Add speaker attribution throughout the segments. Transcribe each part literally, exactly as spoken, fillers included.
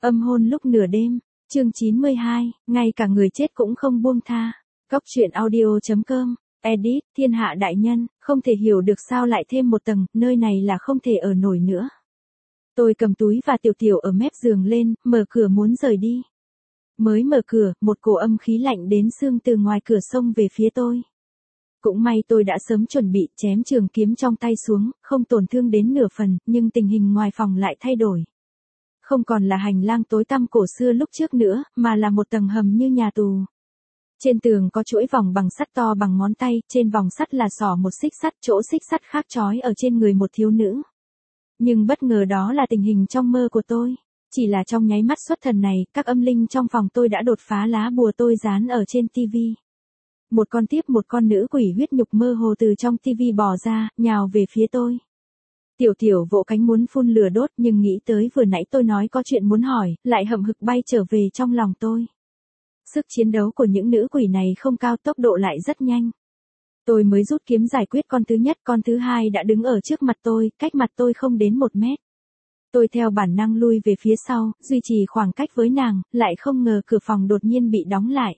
Speaker 1: Âm hôn lúc nửa đêm, chương chín mươi hai, ngay cả người chết cũng không buông tha. Cóc truyện audio chấm com, edit, thiên hạ đại nhân, không thể hiểu được sao lại thêm một tầng, nơi này là không thể ở nổi nữa. Tôi cầm túi và tiểu tiểu ở mép giường lên, mở cửa muốn rời đi. Mới mở cửa, một cổ âm khí lạnh đến xương từ ngoài cửa xông về phía tôi. Cũng may tôi đã sớm chuẩn bị chém trường kiếm trong tay xuống, không tổn thương đến nửa phần, nhưng tình hình ngoài phòng lại thay đổi. Không còn là hành lang tối tăm cổ xưa lúc trước nữa, mà là một tầng hầm như nhà tù. Trên tường có chuỗi vòng bằng sắt to bằng ngón tay, trên vòng sắt là xỏ một xích sắt, chỗ xích sắt khác trói ở trên người một thiếu nữ. Nhưng bất ngờ đó là tình hình trong mơ của tôi. Chỉ là trong nháy mắt xuất thần này, các âm linh trong phòng tôi đã đột phá lá bùa tôi dán ở trên tivi. Một con tiếp một con nữ quỷ huyết nhục mơ hồ từ trong tivi bò ra, nhào về phía tôi. Tiểu tiểu vỗ cánh muốn phun lửa đốt nhưng nghĩ tới vừa nãy tôi nói có chuyện muốn hỏi, lại hậm hực bay trở về trong lòng tôi. Sức chiến đấu của những nữ quỷ này không cao, tốc độ lại rất nhanh. Tôi mới rút kiếm giải quyết con thứ nhất, con thứ hai đã đứng ở trước mặt tôi, cách mặt tôi không đến một mét. Tôi theo bản năng lui về phía sau, duy trì khoảng cách với nàng, lại không ngờ cửa phòng đột nhiên bị đóng lại.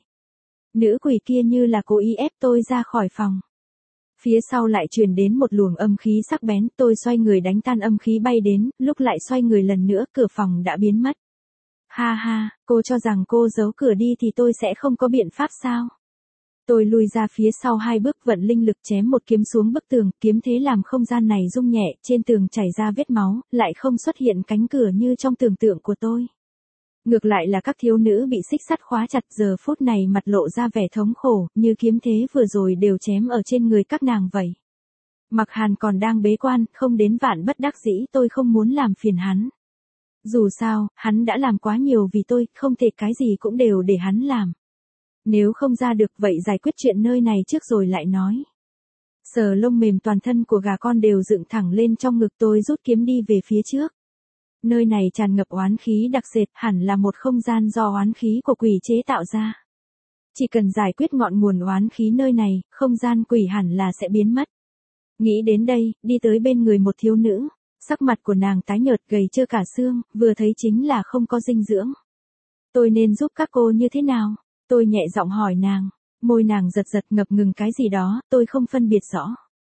Speaker 1: Nữ quỷ kia như là cố ý ép tôi ra khỏi phòng. Phía sau lại truyền đến một luồng âm khí sắc bén, tôi xoay người đánh tan âm khí bay đến, lúc lại xoay người lần nữa, cửa phòng đã biến mất. Ha ha, cô cho rằng cô giấu cửa đi thì tôi sẽ không có biện pháp sao? Tôi lùi ra phía sau hai bước, vận linh lực chém một kiếm xuống bức tường, kiếm thế làm không gian này rung nhẹ, trên tường chảy ra vết máu, lại không xuất hiện cánh cửa như trong tưởng tượng của tôi. Ngược lại là các thiếu nữ bị xích sắt khóa chặt, giờ phút này mặt lộ ra vẻ thống khổ, như kiếm thế vừa rồi đều chém ở trên người các nàng vậy. Mặc Hàn còn đang bế quan, không đến vạn bất đắc dĩ tôi không muốn làm phiền hắn. Dù sao, hắn đã làm quá nhiều vì tôi, không thể cái gì cũng đều để hắn làm. Nếu không ra được vậy giải quyết chuyện nơi này trước rồi lại nói. Sờ lông mềm toàn thân của gà con đều dựng thẳng lên trong ngực, tôi rút kiếm đi về phía trước. Nơi này tràn ngập oán khí đặc sệt, hẳn là một không gian do oán khí của quỷ chế tạo ra. Chỉ cần giải quyết ngọn nguồn oán khí nơi này, không gian quỷ hẳn là sẽ biến mất. Nghĩ đến đây, đi tới bên người một thiếu nữ. Sắc mặt của nàng tái nhợt gầy trơ cả xương, vừa thấy chính là không có dinh dưỡng. Tôi nên giúp các cô như thế nào? Tôi nhẹ giọng hỏi nàng. Môi nàng giật giật ngập ngừng cái gì đó, tôi không phân biệt rõ.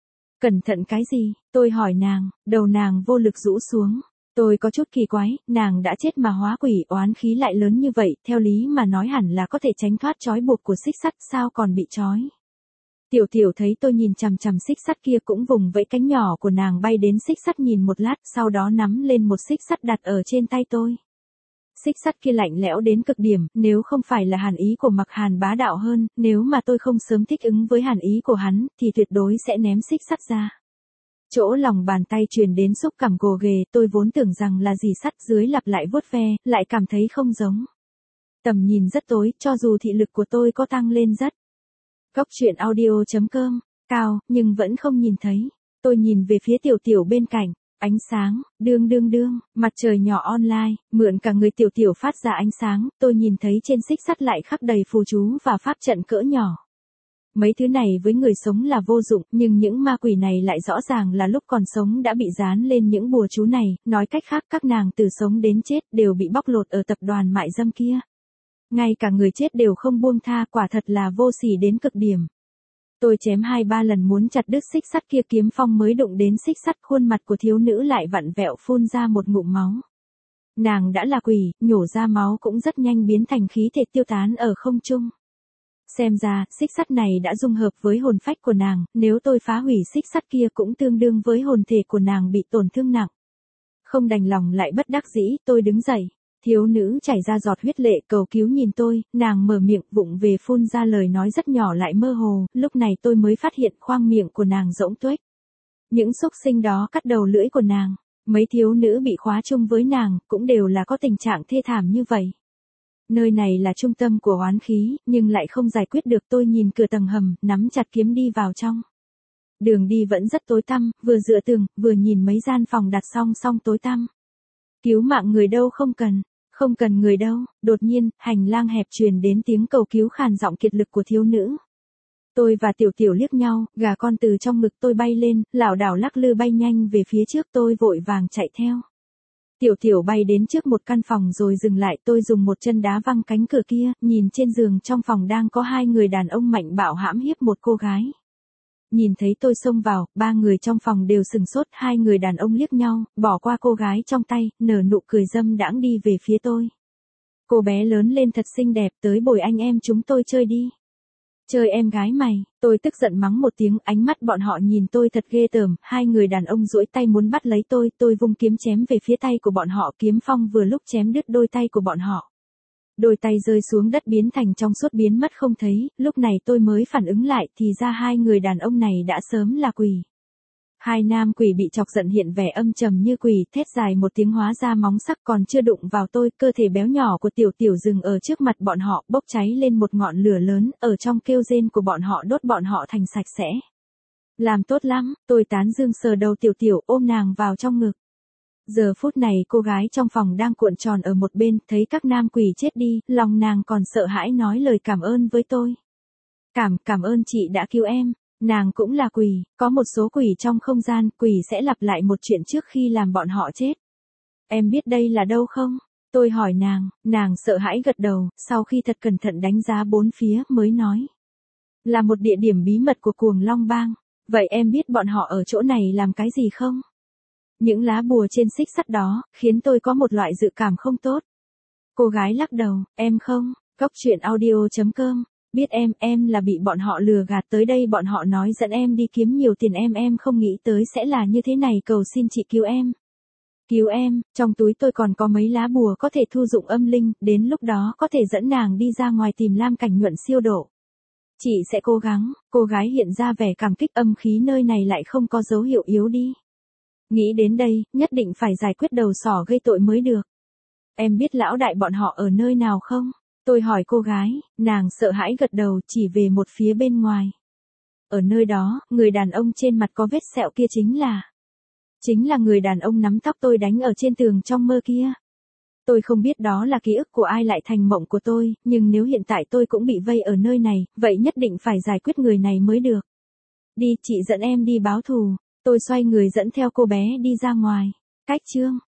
Speaker 1: Cẩn thận cái gì? Tôi hỏi nàng, đầu nàng vô lực rũ xuống. Tôi có chút kỳ quái, nàng đã chết mà hóa quỷ, oán khí lại lớn như vậy, theo lý mà nói hẳn là có thể tránh thoát trói buộc của xích sắt, sao còn bị trói? Tiểu tiểu thấy tôi nhìn chằm chằm xích sắt kia cũng vùng vẫy cánh nhỏ của nàng bay đến xích sắt nhìn một lát, sau đó nắm lên một xích sắt đặt ở trên tay tôi. Xích sắt kia lạnh lẽo đến cực điểm, nếu không phải là hàn ý của Mặc Hàn bá đạo hơn, nếu mà tôi không sớm thích ứng với hàn ý của hắn, thì tuyệt đối sẽ ném xích sắt ra. Chỗ lòng bàn tay truyền đến xúc cảm gồ ghề, tôi vốn tưởng rằng là gì sắt, dưới lặp lại vuốt ve, lại cảm thấy không giống. Tầm nhìn rất tối, cho dù thị lực của tôi có tăng lên rất. Cóc truyện audio chấm com, cao, nhưng vẫn không nhìn thấy. Tôi nhìn về phía tiểu tiểu bên cạnh, ánh sáng, đương đương đương, mặt trời nhỏ online, mượn cả người tiểu tiểu phát ra ánh sáng, tôi nhìn thấy trên xích sắt lại khắc đầy phù chú và pháp trận cỡ nhỏ. Mấy thứ này với người sống là vô dụng, nhưng những ma quỷ này lại rõ ràng là lúc còn sống đã bị dán lên những bùa chú này, nói cách khác các nàng từ sống đến chết đều bị bóc lột ở tập đoàn mại dâm kia. Ngay cả người chết đều không buông tha, quả thật là vô sỉ đến cực điểm. Tôi chém hai ba lần muốn chặt đứt xích sắt kia, kiếm phong mới đụng đến xích sắt, khuôn mặt của thiếu nữ lại vặn vẹo phun ra một ngụm máu. Nàng đã là quỷ, nhổ ra máu cũng rất nhanh biến thành khí thể tiêu tán ở không trung. Xem ra, xích sắt này đã dung hợp với hồn phách của nàng, nếu tôi phá hủy xích sắt kia cũng tương đương với hồn thể của nàng bị tổn thương nặng. Không đành lòng lại bất đắc dĩ, tôi đứng dậy. Thiếu nữ chảy ra giọt huyết lệ cầu cứu nhìn tôi, nàng mở miệng vụng về phun ra lời nói rất nhỏ lại mơ hồ, lúc này tôi mới phát hiện khoang miệng của nàng rỗng tuếch. Những xúc sinh đó cắt đầu lưỡi của nàng, mấy thiếu nữ bị khóa chung với nàng, cũng đều là có tình trạng thê thảm như vậy. Nơi này là trung tâm của oán khí, nhưng lại không giải quyết được, tôi nhìn cửa tầng hầm, nắm chặt kiếm đi vào trong. Đường đi vẫn rất tối tăm, vừa dựa tường, vừa nhìn mấy gian phòng đặt song song tối tăm. Cứu mạng người đâu không cần. Không cần người đâu, đột nhiên, hành lang hẹp truyền đến tiếng cầu cứu khàn giọng kiệt lực của thiếu nữ. Tôi và tiểu tiểu liếc nhau, gà con từ trong ngực tôi bay lên, lảo đảo lắc lư bay nhanh về phía trước, tôi vội vàng chạy theo. Tiểu Tiểu bay đến trước một căn phòng rồi dừng lại, tôi dùng một chân đá văng cánh cửa kia, nhìn trên giường trong phòng đang có hai người đàn ông mạnh bạo hãm hiếp một cô gái. Nhìn thấy tôi xông vào, ba người trong phòng đều sừng sốt, hai người đàn ông liếc nhau, bỏ qua cô gái trong tay, nở nụ cười dâm đãng đi về phía tôi. Cô bé lớn lên thật xinh đẹp, tới bồi anh em chúng tôi chơi đi. Chơi em gái mày, tôi tức giận mắng một tiếng, ánh mắt bọn họ nhìn tôi thật ghê tởm, hai người đàn ông duỗi tay muốn bắt lấy tôi, tôi vung kiếm chém về phía tay của bọn họ, kiếm phong vừa lúc chém đứt đôi tay của bọn họ. Đôi tay rơi xuống đất biến thành trong suốt biến mất không thấy, lúc này tôi mới phản ứng lại thì ra hai người đàn ông này đã sớm là quỷ. Hai nam quỷ bị chọc giận hiện vẻ âm trầm như quỷ, thét dài một tiếng hóa ra móng sắc còn chưa đụng vào tôi, cơ thể béo nhỏ của Tiểu Tiểu dừng ở trước mặt bọn họ, bốc cháy lên một ngọn lửa lớn, ở trong kêu rên của bọn họ đốt bọn họ thành sạch sẽ. Làm tốt lắm, tôi tán dương sờ đầu Tiểu Tiểu ôm nàng vào trong ngực. Giờ phút này cô gái trong phòng đang cuộn tròn ở một bên, thấy các nam quỷ chết đi, lòng nàng còn sợ hãi nói lời cảm ơn với tôi. Cảm, cảm ơn chị đã cứu em. Nàng cũng là quỷ, có một số quỷ trong không gian, quỷ sẽ lặp lại một chuyện trước khi làm bọn họ chết. Em biết đây là đâu không? Tôi hỏi nàng, nàng sợ hãi gật đầu, sau khi thật cẩn thận đánh giá bốn phía mới nói. Là một địa điểm bí mật của Cuồng Long Bang. Vậy em biết bọn họ ở chỗ này làm cái gì không? Những lá bùa trên xích sắt đó, khiến tôi có một loại dự cảm không tốt. Cô gái lắc đầu, em không, Góc truyện audio chấm com. Biết em, em là bị bọn họ lừa gạt tới đây, bọn họ nói dẫn em đi kiếm nhiều tiền, em em không nghĩ tới sẽ là như thế này, cầu xin chị cứu em. Cứu em, trong túi tôi còn có mấy lá bùa có thể thu dụng âm linh, đến lúc đó có thể dẫn nàng đi ra ngoài tìm Lam Cảnh Nhuận siêu độ. Chị sẽ cố gắng, cô gái hiện ra vẻ cảm kích, âm khí nơi này lại không có dấu hiệu yếu đi. Nghĩ đến đây, nhất định phải giải quyết đầu sỏ gây tội mới được. Em biết lão đại bọn họ ở nơi nào không? Tôi hỏi cô gái, nàng sợ hãi gật đầu chỉ về một phía bên ngoài. Ở nơi đó, người đàn ông trên mặt có vết sẹo kia chính là... Chính là người đàn ông nắm tóc tôi đánh ở trên tường trong mơ kia. Tôi không biết đó là ký ức của ai lại thành mộng của tôi, nhưng nếu hiện tại tôi cũng bị vây ở nơi này, vậy nhất định phải giải quyết người này mới được. Đi, chị dẫn em đi báo thù. Tôi xoay người dẫn theo cô bé đi ra ngoài. Cách chương